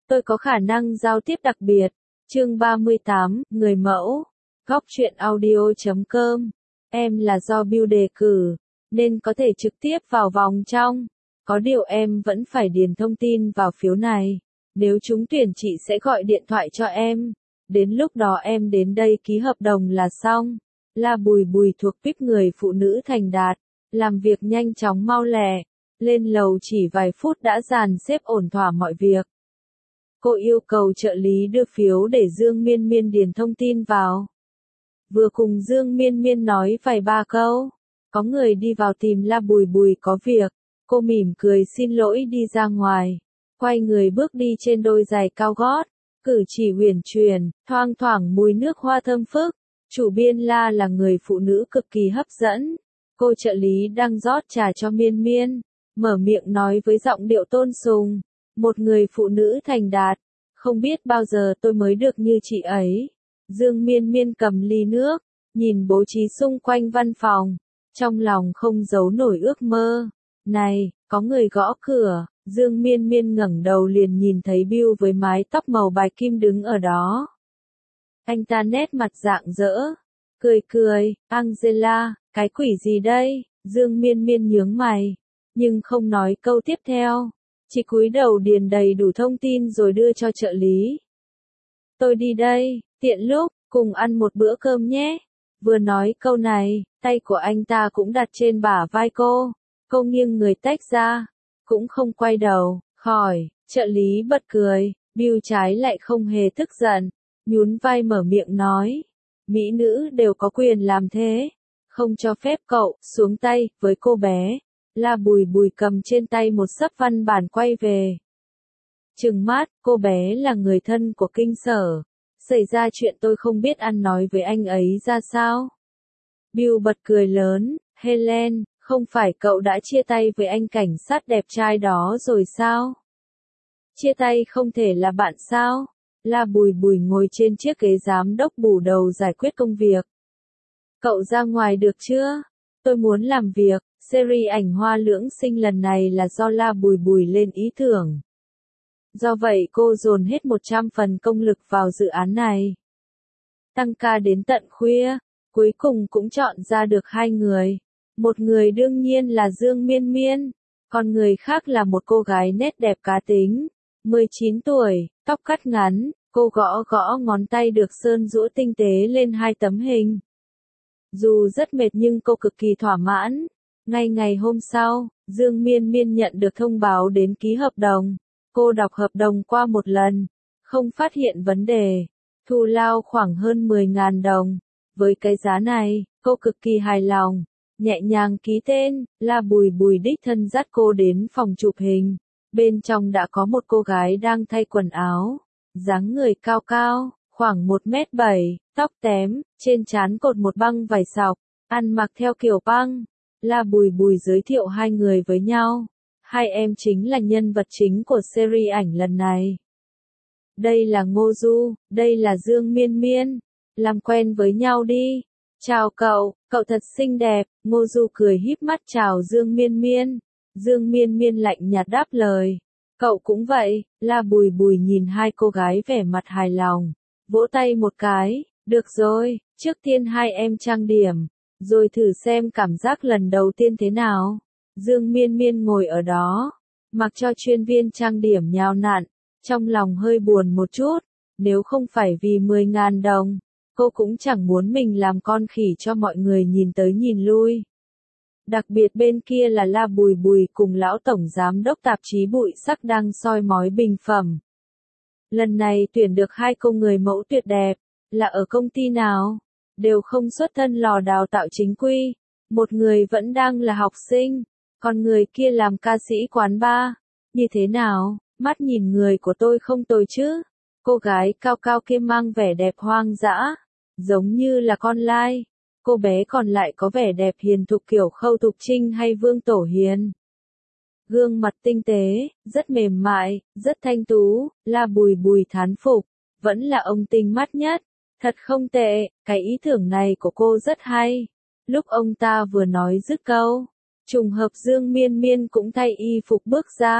Tôi có khả năng giao tiếp đặc biệt. Chương 38, Người mẫu. Góc truyện audio.com. Em là do Bill đề cử, nên có thể trực tiếp vào vòng trong. Có điều em vẫn phải điền thông tin vào phiếu này. Nếu trúng tuyển chị sẽ gọi điện thoại cho em. Đến lúc đó em đến đây ký hợp đồng là xong. La Bùi Bùi thuộc VIP người phụ nữ thành đạt. Làm việc nhanh chóng mau lẹ. Lên lầu chỉ vài phút đã dàn xếp ổn thỏa mọi việc. Cô yêu cầu trợ lý đưa phiếu để Dương Miên Miên điền thông tin vào. Vừa cùng Dương Miên Miên nói vài ba câu, có người đi vào tìm La Bùi Bùi có việc. Cô mỉm cười xin lỗi đi ra ngoài, quay người bước đi trên đôi giày cao gót, cử chỉ uyển chuyển, thoang thoảng mùi nước hoa thơm phức. Chủ biên La là người phụ nữ cực kỳ hấp dẫn. Cô trợ lý đang rót trà cho Miên Miên, mở miệng nói với giọng điệu tôn sùng, một người phụ nữ thành đạt, không biết bao giờ tôi mới được như chị ấy. Dương Miên Miên cầm ly nước, nhìn bố trí xung quanh văn phòng, trong lòng không giấu nổi ước mơ. Này, có người gõ cửa. Dương Miên Miên ngẩng đầu liền nhìn thấy Bill với mái tóc màu bạch kim đứng ở đó. Anh ta nét mặt rạng rỡ, cười cười, Angela, cái quỷ gì đây? Dương Miên Miên nhướng mày, nhưng không nói câu tiếp theo. Chỉ cúi đầu điền đầy đủ thông tin rồi đưa cho trợ lý. Tôi đi đây, tiện lúc, cùng ăn một bữa cơm nhé. Vừa nói câu này, tay của anh ta cũng đặt trên bả vai cô. Cô nghiêng người tách ra, cũng không quay đầu, khỏi, trợ lý bật cười. Bill trái lại không hề tức giận, nhún vai mở miệng nói. Mỹ nữ đều có quyền làm thế, không cho phép cậu xuống tay với cô bé. La Bùi Bùi cầm trên tay một xấp văn bản quay về. Trừng mắt, cô bé là người thân của kinh sở. Xảy ra chuyện tôi không biết ăn nói với anh ấy ra sao. Bill bật cười lớn, Helen, không phải cậu đã chia tay với anh cảnh sát đẹp trai đó rồi sao? Chia tay không thể là bạn sao? La Bùi Bùi ngồi trên chiếc ghế giám đốc bù đầu giải quyết công việc. Cậu ra ngoài được chưa? Tôi muốn làm việc. Series ảnh hoa lưỡng sinh lần này là do La Bùi Bùi lên ý tưởng. Do vậy cô dồn hết 100% công lực vào dự án này. Tăng ca đến tận khuya, cuối cùng cũng chọn ra được hai người. Một người đương nhiên là Dương Miên Miên, còn người khác là một cô gái nét đẹp cá tính, 19 tuổi, tóc cắt ngắn, cô gõ gõ ngón tay được sơn giũa tinh tế lên hai tấm hình. Dù rất mệt nhưng cô cực kỳ thỏa mãn. Ngay ngày hôm sau, Dương Miên Miên nhận được thông báo đến ký hợp đồng. Cô đọc hợp đồng qua một lần, không phát hiện vấn đề. Thù lao khoảng hơn 10.000 đồng. Với cái giá này, cô cực kỳ hài lòng. Nhẹ nhàng ký tên, La Bùi Bùi đích thân dắt cô đến phòng chụp hình. Bên trong đã có một cô gái đang thay quần áo. Dáng người cao cao, khoảng 1m7, tóc tém, trên trán cột một băng vải sọc, ăn mặc theo kiểu punk. La Bùi Bùi giới thiệu hai người với nhau. Hai em chính là nhân vật chính của series ảnh lần này. Đây là Ngô Du, đây là Dương Miên Miên. Làm quen với nhau đi. Chào cậu, cậu thật xinh đẹp. Ngô Du cười híp mắt chào Dương Miên Miên. Dương Miên Miên lạnh nhạt đáp lời. Cậu cũng vậy. La Bùi Bùi nhìn hai cô gái vẻ mặt hài lòng, vỗ tay một cái. Được rồi, trước tiên hai em trang điểm, rồi thử xem cảm giác lần đầu tiên thế nào. Dương Miên Miên ngồi ở đó, mặc cho chuyên viên trang điểm nhào nặn, trong lòng hơi buồn một chút. Nếu không phải vì 10.000 đồng, cô cũng chẳng muốn mình làm con khỉ cho mọi người nhìn tới nhìn lui. Đặc biệt bên kia là La Bùi Bùi cùng lão tổng giám đốc tạp chí Bụi Sắc đang soi mói bình phẩm. Lần này tuyển được hai cô người mẫu tuyệt đẹp, là ở công ty nào? Đều không xuất thân lò đào tạo chính quy. Một người vẫn đang là học sinh, còn người kia làm ca sĩ quán bar. Như thế nào? Mắt nhìn người của tôi không tồi chứ? Cô gái cao cao kia mang vẻ đẹp hoang dã, giống như là con lai. Cô bé còn lại có vẻ đẹp hiền thục kiểu Khâu Thục Trinh hay Vương Tổ Hiền. Gương mặt tinh tế, rất mềm mại, rất thanh tú. La Bùi Bùi thán phục, vẫn là ông tinh mắt nhất. Thật không tệ, cái ý tưởng này của cô rất hay. Lúc ông ta vừa nói dứt câu, trùng hợp Dương Miên Miên cũng thay y phục bước ra.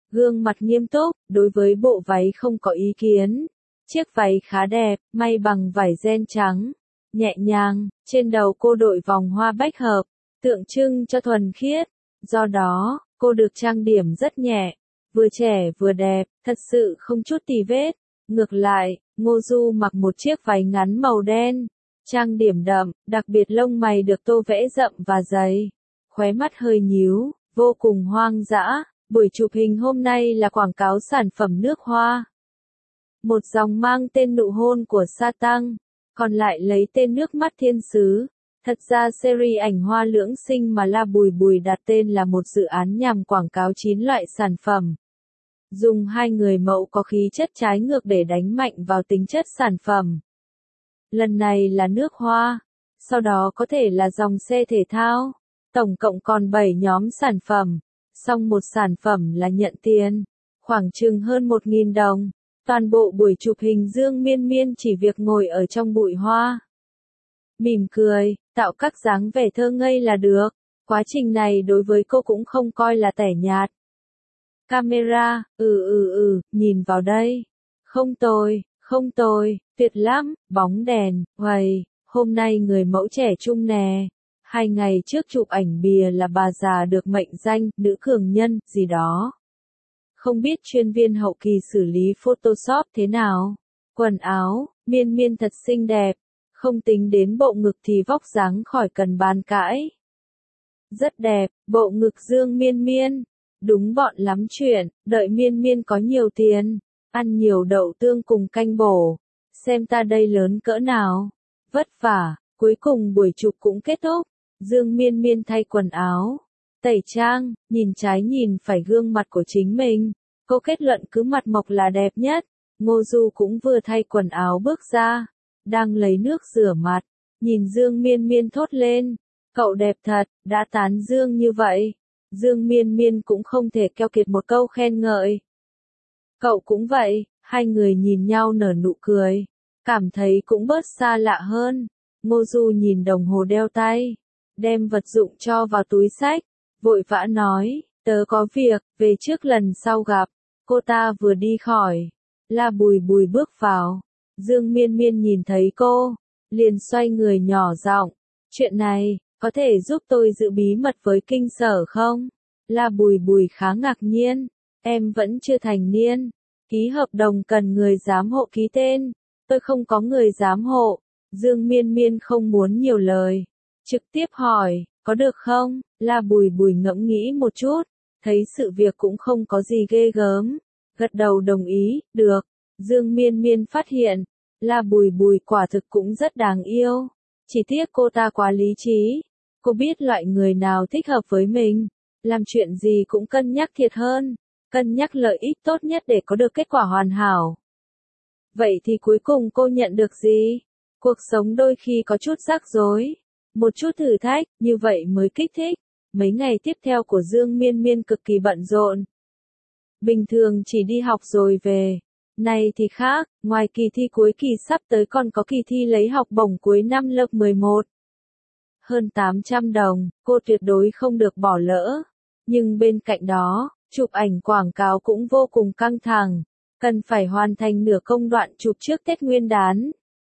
gương mặt nghiêm túc, đối với bộ váy không có ý kiến. Chiếc váy khá đẹp, may bằng vải ren trắng, nhẹ nhàng, trên đầu cô đội vòng hoa bách hợp, tượng trưng cho thuần khiết. Do đó, cô được trang điểm rất nhẹ, vừa trẻ vừa đẹp, thật sự không chút tì vết. Ngược lại, Ngô Du mặc một chiếc váy ngắn màu đen, trang điểm đậm, đặc biệt lông mày được tô vẽ rậm và dày, khóe mắt hơi nhíu, vô cùng hoang dã. Buổi chụp hình hôm nay là quảng cáo sản phẩm nước hoa. Một dòng mang tên Nụ hôn của Sa Tăng, còn lại lấy tên Nước mắt thiên sứ. Thật ra series ảnh hoa lưỡng sinh mà La Bùi Bùi đặt tên là một dự án nhằm quảng cáo 9 loại sản phẩm. Dùng hai người mẫu có khí chất trái ngược để đánh mạnh vào tính chất sản phẩm. Lần này là nước hoa, sau đó có thể là dòng xe thể thao. Tổng cộng còn 7 nhóm sản phẩm, xong một sản phẩm là nhận tiền, khoảng chừng hơn 1.000 đồng. Toàn bộ buổi chụp hình Dương Miên Miên chỉ việc ngồi ở trong bụi hoa, mỉm cười, tạo các dáng vẻ thơ ngây là được. Quá trình này đối với cô cũng không coi là tẻ nhạt. Camera, nhìn vào đây. Không tồi, tuyệt lắm, bóng đèn, uầy, hôm nay người mẫu trẻ trung nè. 2 ngày trước chụp ảnh bìa là bà già được mệnh danh, nữ cường nhân, gì đó. Không biết chuyên viên hậu kỳ xử lý Photoshop thế nào. Quần áo, Miên Miên thật xinh đẹp. Không tính đến bộ ngực thì vóc dáng khỏi cần bàn cãi. Rất đẹp, bộ ngực Dương Miên Miên. Đúng bọn lắm chuyện, đợi Miên Miên có nhiều tiền. Ăn nhiều đậu tương cùng canh bổ. Xem ta đây lớn cỡ nào. Vất vả, cuối cùng buổi chụp cũng kết thúc. Dương Miên Miên thay quần áo, tẩy trang, nhìn trái nhìn phải gương mặt của chính mình. Cô kết luận cứ mặt mộc là đẹp nhất. Ngô Du cũng vừa thay quần áo bước ra, đang lấy nước rửa mặt, nhìn Dương Miên Miên thốt lên, cậu đẹp thật, đã tán Dương như vậy. Dương Miên Miên cũng không thể keo kiệt một câu khen ngợi. Cậu cũng vậy, hai người nhìn nhau nở nụ cười, cảm thấy cũng bớt xa lạ hơn. Ngô Du nhìn đồng hồ đeo tay, đem vật dụng cho vào túi xách, vội vã nói, tớ có việc, về trước lần sau gặp. Cô ta vừa đi khỏi, La Bùi Bùi bước vào. Dương Miên Miên nhìn thấy cô, liền xoay người nhỏ giọng, chuyện này, có thể giúp tôi giữ bí mật với kinh sở không? La Bùi Bùi khá ngạc nhiên, em vẫn chưa thành niên, ký hợp đồng cần người giám hộ ký tên, tôi không có người giám hộ. Dương Miên Miên không muốn nhiều lời, trực tiếp hỏi, có được không? La Bùi Bùi ngẫm nghĩ một chút, thấy sự việc cũng không có gì ghê gớm, gật đầu đồng ý, được. Dương Miên Miên phát hiện, La Bùi Bùi quả thực cũng rất đáng yêu, chỉ tiếc cô ta quá lý trí. Cô biết loại người nào thích hợp với mình, làm chuyện gì cũng cân nhắc thiệt hơn, cân nhắc lợi ích tốt nhất để có được kết quả hoàn hảo. Vậy thì cuối cùng cô nhận được gì? Cuộc sống đôi khi có chút rắc rối, một chút thử thách, như vậy mới kích thích. Mấy ngày tiếp theo của Dương Miên Miên cực kỳ bận rộn. Bình thường chỉ đi học rồi về. Này thì khác, ngoài kỳ thi cuối kỳ sắp tới còn có kỳ thi lấy học bổng cuối năm lớp 11. Hơn 800 đồng, cô tuyệt đối không được bỏ lỡ. Nhưng bên cạnh đó, chụp ảnh quảng cáo cũng vô cùng căng thẳng, cần phải hoàn thành nửa công đoạn chụp trước Tết Nguyên đán.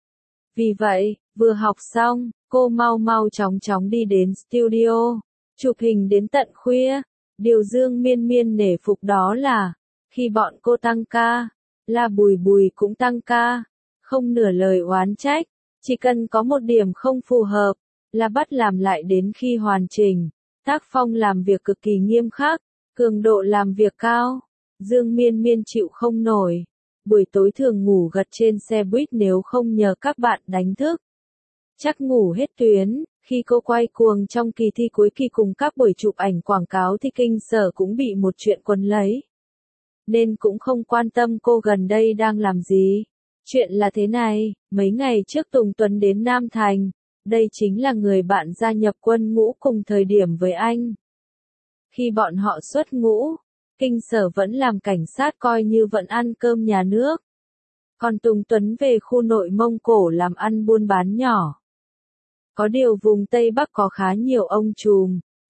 Vì vậy, vừa học xong, cô mau mau chóng chóng đi đến studio, chụp hình đến tận khuya. Điều Dương Miên Miên nể phục đó là, khi bọn cô tăng ca, La Bùi Bùi cũng tăng ca, không nửa lời oán trách, chỉ cần có một điểm không phù hợp, là bắt làm lại đến khi hoàn chỉnh. Tác phong làm việc cực kỳ nghiêm khắc, cường độ làm việc cao, Dương Miên Miên chịu không nổi. Buổi tối thường ngủ gật trên xe buýt nếu không nhờ các bạn đánh thức. Chắc ngủ hết tuyến, khi cô quay cuồng trong kỳ thi cuối kỳ cùng các buổi chụp ảnh quảng cáo thì kinh sở cũng bị một chuyện quấn lấy. Nên cũng không quan tâm cô gần đây đang làm gì. Chuyện là thế này, mấy ngày trước Tùng Tuấn đến Nam Thành, đây chính là người bạn gia nhập quân ngũ cùng thời điểm với anh. Khi bọn họ xuất ngũ, kinh sở vẫn làm cảnh sát coi như vẫn ăn cơm nhà nước. Còn Tùng Tuấn về khu nội Mông Cổ làm ăn buôn bán nhỏ. Có điều vùng Tây Bắc có khá nhiều ông trùm,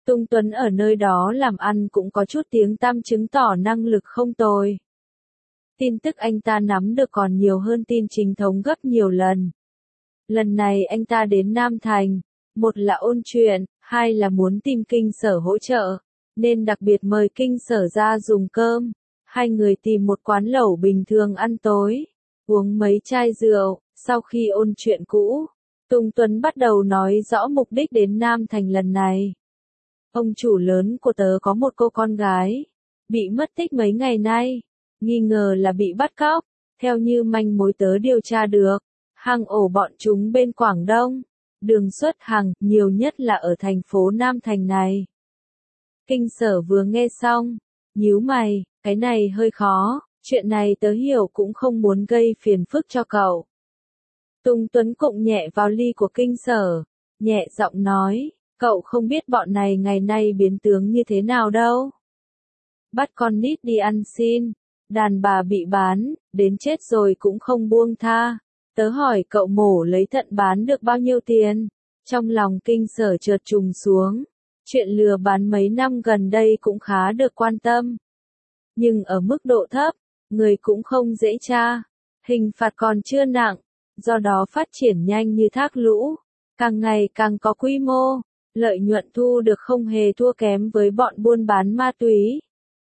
Tung Tuấn ở nơi đó làm ăn cũng có chút tiếng tăm chứng tỏ năng lực không tồi. Tin tức anh ta nắm được còn nhiều hơn tin chính thống gấp nhiều lần. Lần này anh ta đến Nam Thành, một là ôn chuyện, hai là muốn tìm Kinh Sở hỗ trợ, nên đặc biệt mời Kinh Sở ra dùng cơm. Hai người tìm một quán lẩu bình thường ăn tối, uống mấy chai rượu, sau khi ôn chuyện cũ, Tung Tuấn bắt đầu nói rõ mục đích đến Nam Thành lần này. Ông chủ lớn của tớ có một cô con gái, bị mất tích mấy ngày nay, nghi ngờ là bị bắt cóc, theo như manh mối tớ điều tra được, hang ổ bọn chúng bên Quảng Đông, đường xuất hàng, nhiều nhất là ở thành phố Nam Thành này. Kinh Sở vừa nghe xong, nhíu mày, cái này hơi khó, chuyện này tớ hiểu cũng không muốn gây phiền phức cho cậu. Tung Tuấn cụng nhẹ vào ly của Kinh Sở, nhẹ giọng nói, cậu không biết bọn này ngày nay biến tướng như thế nào đâu. Bắt con nít đi ăn xin, đàn bà bị bán, đến chết rồi cũng không buông tha. Tớ hỏi cậu mổ lấy thận bán được bao nhiêu tiền? Trong lòng Kinh Sở chợt trùng xuống. Chuyện lừa bán mấy năm gần đây cũng khá được quan tâm. Nhưng ở mức độ thấp, người cũng không dễ tra. Hình phạt còn chưa nặng, do đó phát triển nhanh như thác lũ. Càng ngày càng có quy mô, lợi nhuận thu được không hề thua kém với bọn buôn bán ma túy.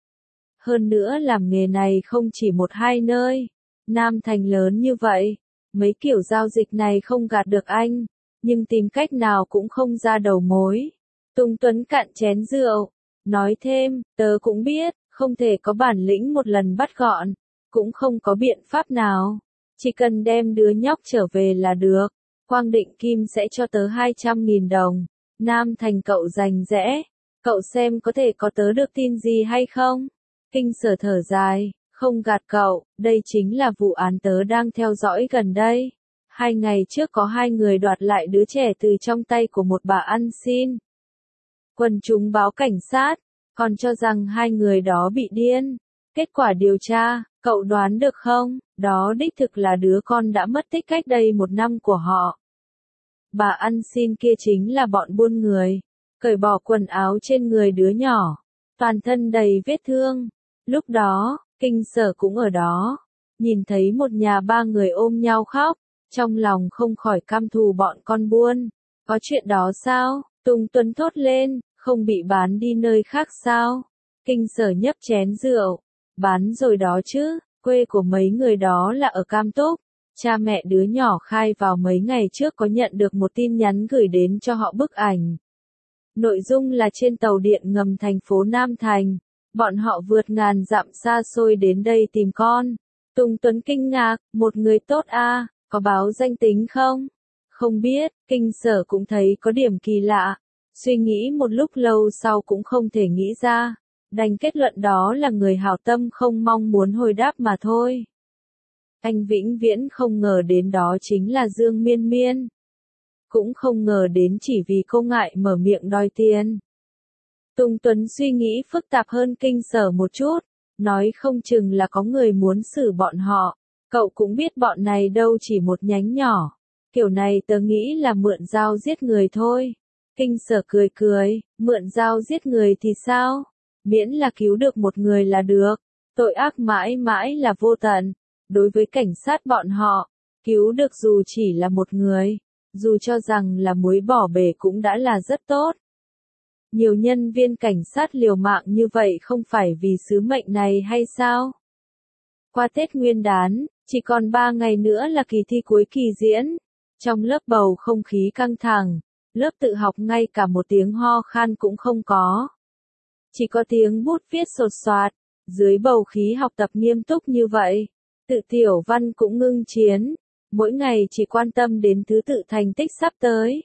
Hơn nữa làm nghề này không chỉ một hai nơi, Nam Thành lớn như vậy, mấy kiểu giao dịch này không gạt được anh, nhưng tìm cách nào cũng không ra đầu mối. Tung Tuấn cạn chén rượu, nói thêm, tớ cũng biết, không thể có bản lĩnh một lần bắt gọn, cũng không có biện pháp nào, chỉ cần đem đứa nhóc trở về là được, Quang Định Kim sẽ cho tớ 200.000 đồng, Nam Thành cậu rành rẽ, cậu xem có thể có tớ được tin gì hay không? Kinh Sở thở dài, không gạt cậu, đây chính là vụ án tớ đang theo dõi gần đây. 2 ngày trước có 2 người đoạt lại đứa trẻ từ trong tay của một bà ăn xin. Quần chúng báo cảnh sát, còn cho rằng 2 người đó bị điên. Kết quả điều tra, cậu đoán được không, đó đích thực là đứa con đã mất tích cách đây 1 năm của họ. Bà ăn xin kia chính là bọn buôn người, cởi bỏ quần áo trên người đứa nhỏ, toàn thân đầy vết thương. Lúc đó, Kinh Sở cũng ở đó, nhìn thấy một nhà 3 người ôm nhau khóc, trong lòng không khỏi căm thù bọn con buôn. Có chuyện đó sao? Tung Tuấn thốt lên, không bị bán đi nơi khác sao? Kinh Sở nhấp chén rượu, bán rồi đó chứ, quê của mấy người đó là ở Cam Túc. Cha mẹ đứa nhỏ khai vào mấy ngày trước có nhận được một tin nhắn gửi đến cho họ bức ảnh. Nội dung là trên tàu điện ngầm thành phố Nam Thành, bọn họ vượt ngàn dặm xa xôi đến đây tìm con. Tung Tuấn kinh ngạc, một người tốt a, có báo danh tính không? Không biết, Kinh Sở cũng thấy có điểm kỳ lạ, suy nghĩ một lúc lâu sau cũng không thể nghĩ ra, đành kết luận đó là người hảo tâm không mong muốn hồi đáp mà thôi. Anh vĩnh viễn không ngờ đến đó chính là Dương Miên Miên. Cũng không ngờ đến chỉ vì cô ngại mở miệng đòi tiền. Tung Tuấn suy nghĩ phức tạp hơn Kinh Sở một chút, nói không chừng là có người muốn xử bọn họ, cậu cũng biết bọn này đâu chỉ một nhánh nhỏ, kiểu này tớ nghĩ là mượn dao giết người thôi. Kinh Sở cười cười, mượn dao giết người thì sao? Miễn là cứu được một người là được, tội ác mãi mãi là vô tận. Đối với cảnh sát bọn họ, cứu được dù chỉ là một người, dù cho rằng là muối bỏ bể cũng đã là rất tốt. Nhiều nhân viên cảnh sát liều mạng như vậy không phải vì sứ mệnh này hay sao? Qua Tết Nguyên đán, chỉ còn 3 ngày nữa là kỳ thi cuối kỳ diễn. Trong lớp bầu không khí căng thẳng, lớp tự học ngay cả một tiếng ho khan cũng không có. Chỉ có tiếng bút viết sột soạt, dưới bầu khí học tập nghiêm túc như vậy. Tự Tiểu Văn cũng ngưng chiến, mỗi ngày chỉ quan tâm đến thứ tự thành tích sắp tới.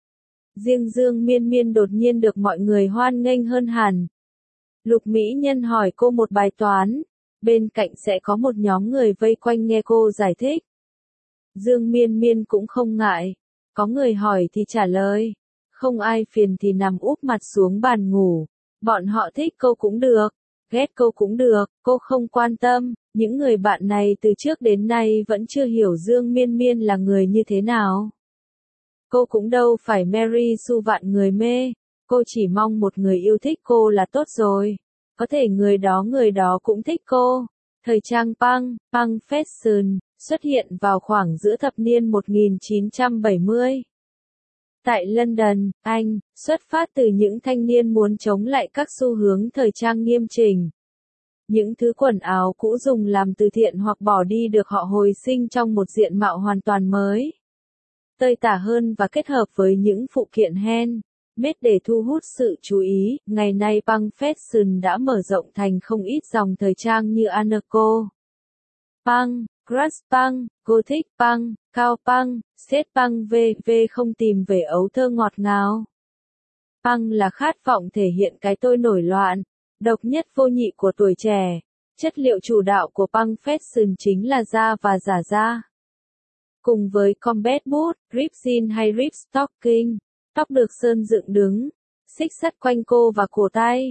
Riêng Dương Miên Miên đột nhiên được mọi người hoan nghênh hơn hẳn. Lục Mỹ Nhân hỏi cô một bài toán, bên cạnh sẽ có một nhóm người vây quanh nghe cô giải thích. Dương Miên Miên cũng không ngại, có người hỏi thì trả lời, không ai phiền thì nằm úp mặt xuống bàn ngủ. Bọn họ thích cô cũng được, ghét cô cũng được, cô không quan tâm. Những người bạn này từ trước đến nay vẫn chưa hiểu Dương Miên Miên là người như thế nào. Cô cũng đâu phải Mary Sue vạn người mê, Cô chỉ mong một người yêu thích cô là tốt rồi. Có thể người đó cũng thích cô. Thời trang punk fashion, xuất hiện vào khoảng giữa thập niên 1970. Tại London, Anh, xuất phát từ những thanh niên muốn chống lại các xu hướng thời trang nghiêm chỉnh. Những thứ quần áo cũ dùng làm từ thiện hoặc bỏ đi được họ hồi sinh trong một diện mạo hoàn toàn mới. Tơi tả hơn và kết hợp với những phụ kiện handmade để thu hút sự chú ý, ngày nay punk fashion đã mở rộng thành không ít dòng thời trang như anarcho punk, crust punk, gothic punk, cao punk, skate punk v.v. không tìm về ấu thơ ngọt ngào. Punk là khát vọng thể hiện cái tôi nổi loạn, độc nhất vô nhị của tuổi trẻ. Chất liệu chủ đạo của punk fashion chính là da và giả da. Cùng với combat boot, rip jean hay rip stocking, tóc được sơn dựng đứng, xích sắt quanh cô và cổ tay.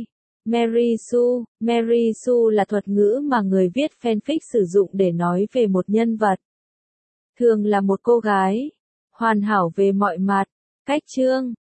Mary Sue là thuật ngữ mà người viết fanfic sử dụng để nói về một nhân vật. Thường là một cô gái, hoàn hảo về mọi mặt, cách trương,